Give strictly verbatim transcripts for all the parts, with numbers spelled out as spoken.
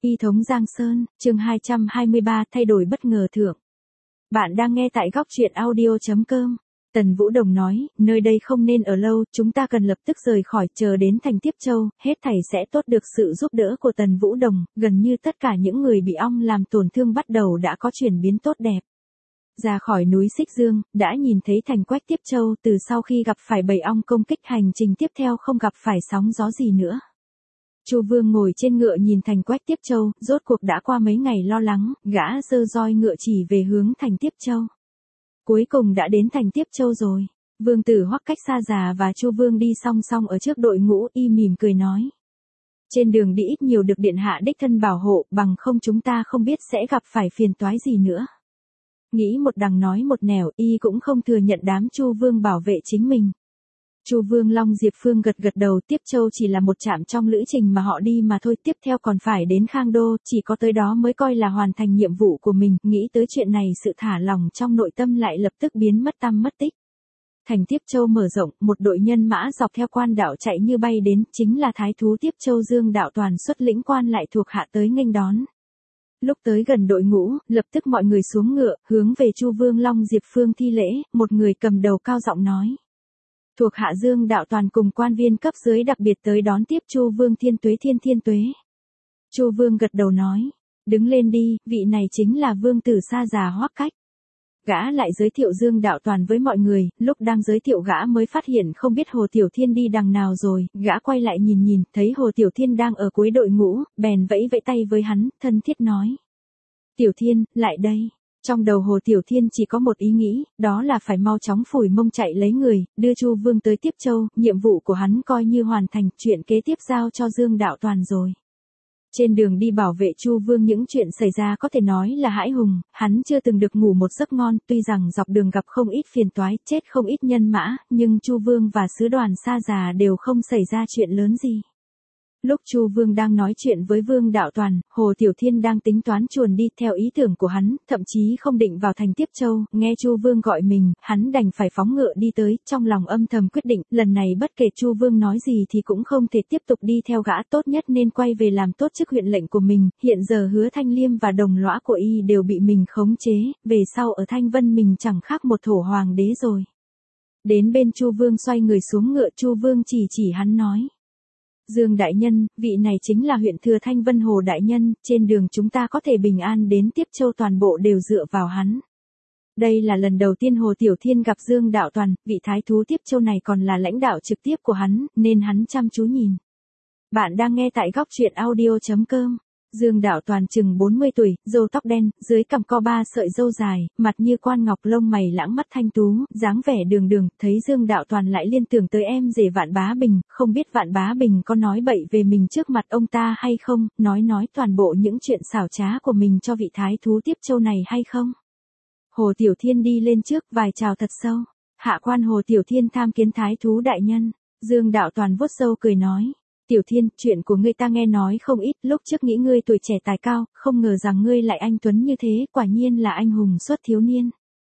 Y thống Giang Sơn, chương hai trăm hai mươi ba, thay đổi bất ngờ thượng. Bạn đang nghe tại góc truyện audio chấm com. Tần Vũ Đồng nói, nơi đây không nên ở lâu, chúng ta cần lập tức rời khỏi, chờ đến thành Tiếp Châu, hết thảy sẽ tốt. Được sự giúp đỡ của Tần Vũ Đồng, gần như tất cả những người bị ong làm tổn thương bắt đầu đã có chuyển biến tốt đẹp. Ra khỏi núi Xích Dương, đã nhìn thấy thành Quách Tiếp Châu, từ sau khi gặp phải bầy ong công kích, hành trình tiếp theo không gặp phải sóng gió gì nữa. Chu Vương ngồi trên ngựa nhìn thành Quách Tiếp Châu, rốt cuộc đã qua mấy ngày lo lắng, gã giơ roi ngựa chỉ về hướng thành Tiếp Châu. Cuối cùng đã đến thành Tiếp Châu rồi. Vương tử Hoắc Cách Sa Già và Chu Vương đi song song ở trước đội ngũ, y mỉm cười nói. Trên đường đi ít nhiều được điện hạ đích thân bảo hộ, bằng không chúng ta không biết sẽ gặp phải phiền toái gì nữa. Nghĩ một đằng nói một nẻo, y cũng không thừa nhận đám Chu Vương bảo vệ chính mình. Chu Vương Long Diệp Phương gật gật đầu, Tiếp Châu chỉ là một trạm trong lữ trình mà họ đi mà thôi, tiếp theo còn phải đến Khang Đô, chỉ có tới đó mới coi là hoàn thành nhiệm vụ của mình. Nghĩ tới chuyện này, sự thả lỏng trong nội tâm lại lập tức biến mất tăm mất tích. Thành Tiếp Châu mở rộng, một đội nhân mã dọc theo quan đạo chạy như bay đến, chính là thái thú Tiếp Châu Dương Đạo Toàn xuất lĩnh quan lại thuộc hạ tới nghênh đón. Lúc tới gần đội ngũ, lập tức mọi người xuống ngựa, hướng về Chu Vương Long Diệp Phương thi lễ, một người cầm đầu cao giọng nói. Thuộc hạ Dương Đạo Toàn cùng quan viên cấp dưới đặc biệt tới đón tiếp Chu Vương Thiên Tuế Thiên Thiên Tuế. Chu Vương gật đầu nói, đứng lên đi, vị này chính là Vương tử Sa Già Hoắc Cách. Gã lại giới thiệu Dương Đạo Toàn với mọi người, lúc đang giới thiệu gã mới phát hiện không biết Hồ Tiểu Thiên đi đằng nào rồi, gã quay lại nhìn nhìn, thấy Hồ Tiểu Thiên đang ở cuối đội ngũ, bèn vẫy vẫy tay với hắn, thân thiết nói. Tiểu Thiên, lại đây. Trong đầu Hồ Tiểu Thiên chỉ có một ý nghĩ, đó là phải mau chóng phủi mông chạy lấy người, đưa Chu Vương tới Tiếp Châu, nhiệm vụ của hắn coi như hoàn thành, chuyện kế tiếp giao cho Dương Đạo Toàn rồi. Trên đường đi bảo vệ Chu Vương những chuyện xảy ra có thể nói là hãi hùng, hắn chưa từng được ngủ một giấc ngon, tuy rằng dọc đường gặp không ít phiền toái, chết không ít nhân mã, nhưng Chu Vương và sứ đoàn Sa Già đều không xảy ra chuyện lớn gì. Lúc Chu Vương đang nói chuyện với Vương Đạo Toàn, Hồ Tiểu Thiên đang tính toán chuồn đi theo ý tưởng của hắn, thậm chí không định vào thành Tiếp Châu, nghe Chu Vương gọi mình, hắn đành phải phóng ngựa đi tới, trong lòng âm thầm quyết định, lần này bất kể Chu Vương nói gì thì cũng không thể tiếp tục đi theo gã, tốt nhất nên quay về làm tốt chức huyện lệnh của mình, hiện giờ Hứa Thanh Liêm và đồng lõa của y đều bị mình khống chế, về sau ở Thanh Vân mình chẳng khác một thổ hoàng đế rồi. Đến bên Chu Vương xoay người xuống ngựa, Chu Vương chỉ chỉ hắn nói. Dương đại nhân, vị này chính là huyện thừa Thanh Vân Hồ đại nhân, trên đường chúng ta có thể bình an đến Tiếp Châu toàn bộ đều dựa vào hắn. Đây là lần đầu tiên Hồ Tiểu Thiên gặp Dương Đạo Toàn, vị thái thú Tiếp Châu này còn là lãnh đạo trực tiếp của hắn, nên hắn chăm chú nhìn. Bạn đang nghe tại góc truyện audio chấm com. Dương Đạo Toàn chừng bốn mươi tuổi, râu tóc đen, dưới cằm co ba sợi râu dài, mặt như quan ngọc, lông mày lãng, mắt thanh tú, dáng vẻ đường đường, thấy Dương Đạo Toàn lại liên tưởng tới em rể Vạn Bá Bình, không biết Vạn Bá Bình có nói bậy về mình trước mặt ông ta hay không, nói nói toàn bộ những chuyện xảo trá của mình cho vị thái thú Tiếp Châu này hay không. Hồ Tiểu Thiên đi lên trước, vài chào thật sâu. Hạ quan Hồ Tiểu Thiên tham kiến thái thú đại nhân. Dương Đạo Toàn vuốt râu cười nói. Tiểu Thiên, chuyện của ngươi ta nghe nói không ít, lúc trước nghĩ ngươi tuổi trẻ tài cao, không ngờ rằng ngươi lại anh tuấn như thế, quả nhiên là anh hùng xuất thiếu niên.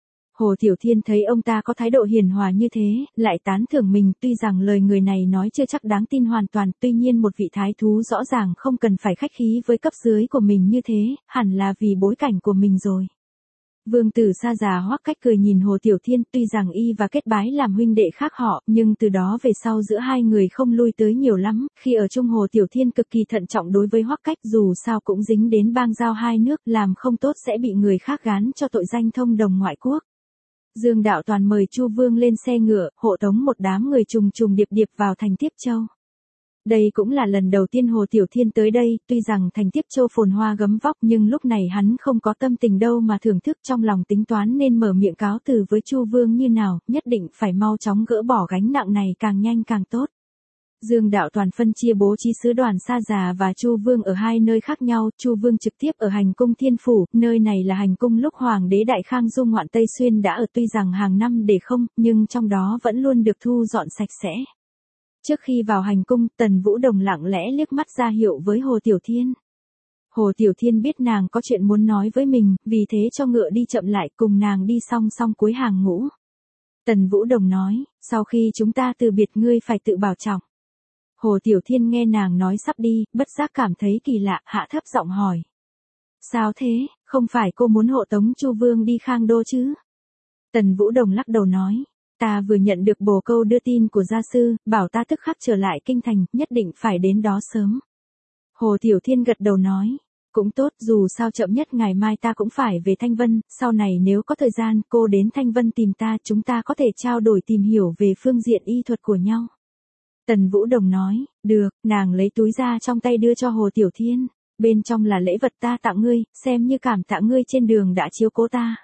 Hồ Tiểu Thiên thấy ông ta có thái độ hiền hòa như thế, lại tán thưởng mình, tuy rằng lời người này nói chưa chắc đáng tin hoàn toàn, tuy nhiên một vị thái thú rõ ràng không cần phải khách khí với cấp dưới của mình như thế, hẳn là vì bối cảnh của mình rồi. Vương tử Sa Già Hoắc Cách cười nhìn Hồ Tiểu Thiên, tuy rằng y và Kết Bái làm huynh đệ khác họ, nhưng từ đó về sau giữa hai người không lui tới nhiều lắm, khi ở chung Hồ Tiểu Thiên cực kỳ thận trọng đối với Hoắc Cách, dù sao cũng dính đến bang giao hai nước, làm không tốt sẽ bị người khác gán cho tội danh thông đồng ngoại quốc. Dương Đạo Toàn mời Chu Vương lên xe ngựa, hộ tống một đám người trùng trùng điệp điệp vào thành Tiếp Châu. Đây cũng là lần đầu tiên Hồ Tiểu Thiên tới đây, tuy rằng thành Tiếp Châu phồn hoa gấm vóc nhưng lúc này hắn không có tâm tình đâu mà thưởng thức, trong lòng tính toán nên mở miệng cáo từ với Chu Vương như nào, nhất định phải mau chóng gỡ bỏ gánh nặng này càng nhanh càng tốt. Dương Đạo Toàn phân chia bố trí sứ đoàn Sa Già và Chu Vương ở hai nơi khác nhau, Chu Vương trực tiếp ở hành cung Thiên Phủ, nơi này là hành cung lúc Hoàng đế Đại Khang du ngoạn Tây Xuyên đã ở, tuy rằng hàng năm để không, nhưng trong đó vẫn luôn được thu dọn sạch sẽ. Trước khi vào hành cung, Tần Vũ Đồng lặng lẽ liếc mắt ra hiệu với Hồ Tiểu Thiên. Hồ Tiểu Thiên biết nàng có chuyện muốn nói với mình, vì thế cho ngựa đi chậm lại, cùng nàng đi song song cuối hàng ngũ. Tần Vũ Đồng nói, sau khi chúng ta từ biệt ngươi phải tự bảo trọng. Hồ Tiểu Thiên nghe nàng nói sắp đi, bất giác cảm thấy kỳ lạ, hạ thấp giọng hỏi. Sao thế, không phải cô muốn hộ tống Chu Vương đi Khang Đô chứ? Tần Vũ Đồng lắc đầu nói. Ta vừa nhận được bồ câu đưa tin của gia sư, bảo ta tức khắc trở lại kinh thành, nhất định phải đến đó sớm. Hồ Tiểu Thiên gật đầu nói. Cũng tốt, dù sao chậm nhất ngày mai ta cũng phải về Thanh Vân, sau này nếu có thời gian cô đến Thanh Vân tìm ta, chúng ta có thể trao đổi tìm hiểu về phương diện y thuật của nhau. Tần Vũ Đồng nói, được, nàng lấy túi ra trong tay đưa cho Hồ Tiểu Thiên, bên trong là lễ vật ta tặng ngươi, xem như cảm tạ ngươi trên đường đã chiếu cố ta.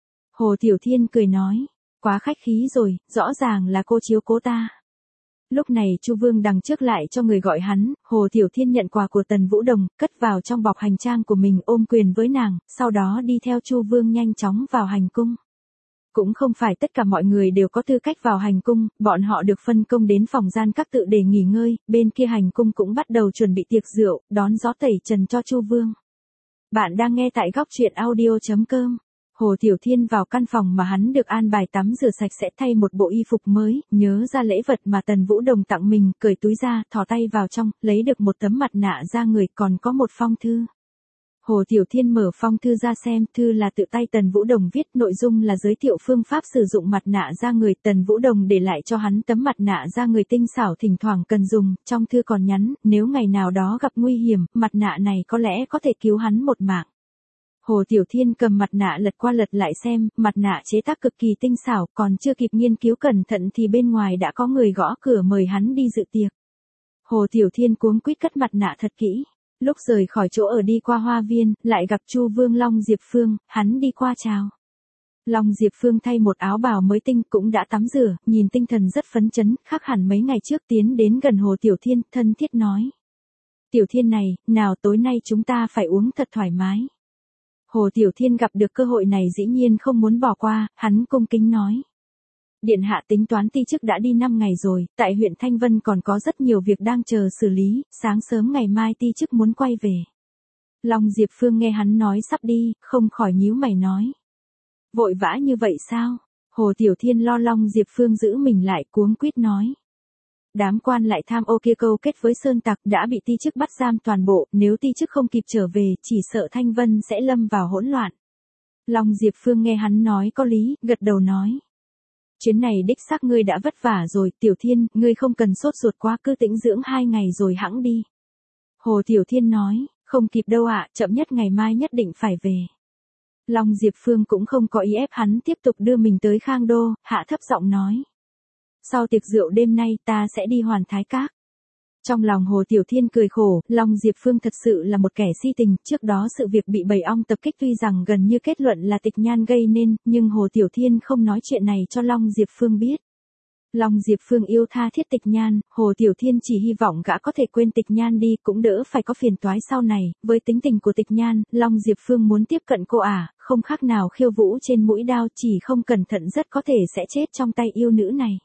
Hồ Tiểu Thiên cười nói, quá khách khí rồi, rõ ràng là cô chiếu cố ta. Lúc này Chu Vương đằng trước lại cho người gọi hắn, Hồ Tiểu Thiên nhận quà của Tần Vũ Đồng, cất vào trong bọc hành trang của mình ôm quyền với nàng, sau đó đi theo Chu Vương nhanh chóng vào hành cung. Cũng không phải tất cả mọi người đều có tư cách vào hành cung, bọn họ được phân công đến phòng gian các tự để nghỉ ngơi, bên kia hành cung cũng bắt đầu chuẩn bị tiệc rượu, đón gió tẩy trần cho Chu Vương. Bạn đang nghe tại góc truyện audio chấm com. Hồ Tiểu Thiên vào căn phòng mà hắn được an bài tắm rửa sạch sẽ thay một bộ y phục mới, nhớ ra lễ vật mà Tần Vũ Đồng tặng mình, cởi túi ra, thò tay vào trong, lấy được một tấm mặt nạ ra người, còn có một phong thư. Hồ Tiểu Thiên mở phong thư ra xem, thư là tự tay Tần Vũ Đồng viết, nội dung là giới thiệu phương pháp sử dụng mặt nạ da người. Tần Vũ Đồng để lại cho hắn tấm mặt nạ da người tinh xảo thỉnh thoảng cần dùng, trong thư còn nhắn, nếu ngày nào đó gặp nguy hiểm, mặt nạ này có lẽ có thể cứu hắn một mạng. Hồ Tiểu Thiên cầm mặt nạ lật qua lật lại xem, mặt nạ chế tác cực kỳ tinh xảo, còn chưa kịp nghiên cứu cẩn thận thì bên ngoài đã có người gõ cửa mời hắn đi dự tiệc. Hồ Tiểu Thiên cuống quýt cất mặt nạ thật kỹ. Lúc rời khỏi chỗ ở đi qua hoa viên, lại gặp Chu Vương Long Diệp Phương, hắn đi qua chào. Long Diệp Phương thay một áo bào mới tinh, cũng đã tắm rửa, nhìn tinh thần rất phấn chấn, khác hẳn mấy ngày trước, tiến đến gần Hồ Tiểu Thiên, thân thiết nói. Tiểu Thiên này, nào tối nay chúng ta phải uống thật thoải mái. Hồ Tiểu Thiên gặp được cơ hội này dĩ nhiên không muốn bỏ qua, hắn cung kính nói. Điện hạ tính toán ti chức đã đi năm ngày rồi, tại huyện Thanh Vân còn có rất nhiều việc đang chờ xử lý, sáng sớm ngày mai ti chức muốn quay về. Long Diệp Phương nghe hắn nói sắp đi, không khỏi nhíu mày nói. Vội vã như vậy sao? Hồ Tiểu Thiên lo Long Diệp Phương giữ mình lại, cuống quýt nói. Đám quan lại tham ô kia câu kết với sơn tặc đã bị ti chức bắt giam toàn bộ, nếu ti chức không kịp trở về, chỉ sợ Thanh Vân sẽ lâm vào hỗn loạn. Long Diệp Phương nghe hắn nói có lý, gật đầu nói. Chuyến này đích xác ngươi đã vất vả rồi, Tiểu Thiên, ngươi không cần sốt ruột quá, cứ tĩnh dưỡng hai ngày rồi hẵng đi. Hồ Tiểu Thiên nói, không kịp đâu ạ, chậm nhất ngày mai nhất định phải về. Long Diệp Phương cũng không có ý ép hắn tiếp tục đưa mình tới Khang Đô, hạ thấp giọng nói. Sau tiệc rượu đêm nay ta sẽ đi Hoàn Thái Các. Trong lòng Hồ Tiểu Thiên cười khổ, Long Diệp Phương thật sự là một kẻ si tình, trước đó sự việc bị bầy ong tập kích tuy rằng gần như kết luận là Tịch Nhan gây nên, nhưng Hồ Tiểu Thiên không nói chuyện này cho Long Diệp Phương biết. Long Diệp Phương yêu tha thiết Tịch Nhan, Hồ Tiểu Thiên chỉ hy vọng gã có thể quên Tịch Nhan đi, cũng đỡ phải có phiền toái sau này, với tính tình của Tịch Nhan, Long Diệp Phương muốn tiếp cận cô à, không khác nào khiêu vũ trên mũi đao, chỉ không cẩn thận rất có thể sẽ chết trong tay yêu nữ này.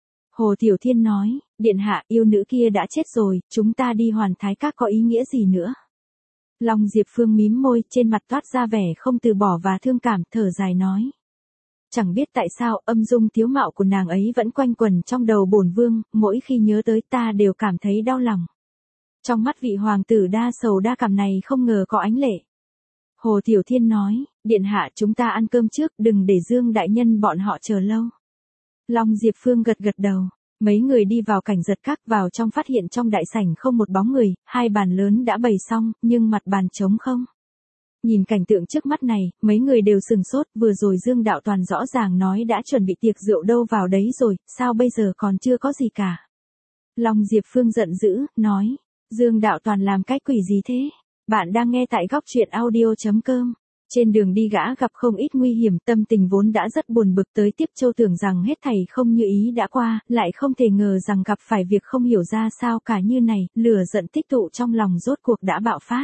Hồ Tiểu Thiên nói, điện hạ, yêu nữ kia đã chết rồi, chúng ta đi Hoàn Thái Các có ý nghĩa gì nữa? Long Diệp Phương mím môi, trên mặt toát ra vẻ không từ bỏ và thương cảm, thở dài nói. Chẳng biết tại sao, âm dung thiếu mạo của nàng ấy vẫn quanh quẩn trong đầu bổn vương, mỗi khi nhớ tới ta đều cảm thấy đau lòng. Trong mắt vị hoàng tử đa sầu đa cảm này không ngờ có ánh lệ. Hồ Tiểu Thiên nói, điện hạ chúng ta ăn cơm trước, đừng để Dương đại nhân bọn họ chờ lâu. Long Diệp Phương gật gật đầu, mấy người đi vào Cảnh Giật Các, vào trong phát hiện trong đại sảnh không một bóng người, hai bàn lớn đã bày xong, nhưng mặt bàn trống không. Nhìn cảnh tượng trước mắt này, mấy người đều sừng sốt, vừa rồi Dương Đạo Toàn rõ ràng nói đã chuẩn bị tiệc rượu đâu vào đấy rồi, sao bây giờ còn chưa có gì cả. Long Diệp Phương giận dữ, nói, Dương Đạo Toàn làm cái quỷ gì thế? Bạn đang nghe tại góc truyện audio chấm com. Trên đường đi gã gặp không ít nguy hiểm, tâm tình vốn đã rất buồn bực, tới Tiếp Châu tưởng rằng hết thảy không như ý đã qua, lại không thể ngờ rằng gặp phải việc không hiểu ra sao cả như này, lửa giận tích tụ trong lòng rốt cuộc đã bạo phát.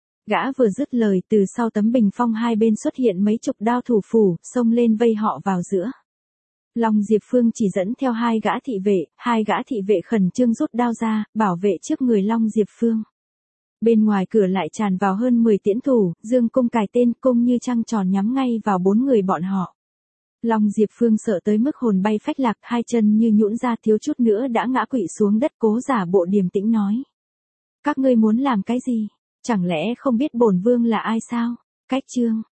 Gã vừa dứt lời, từ sau tấm bình phong hai bên xuất hiện mấy chục đao thủ phủ, xông lên vây họ vào giữa. Long Diệp Phương chỉ dẫn theo hai gã thị vệ, hai gã thị vệ khẩn trương rút đao ra, bảo vệ trước người Long Diệp Phương. Bên ngoài cửa lại tràn vào hơn mười tiễn thủ, dương cung cài tên, cung như trăng tròn nhắm ngay vào bốn người bọn họ. Long Diệp Phương sợ tới mức hồn bay phách lạc, hai chân như nhũn ra thiếu chút nữa đã ngã quỵ xuống đất, cố giả bộ điềm tĩnh nói. Các ngươi muốn làm cái gì? Chẳng lẽ không biết bổn vương là ai sao? Cách chương.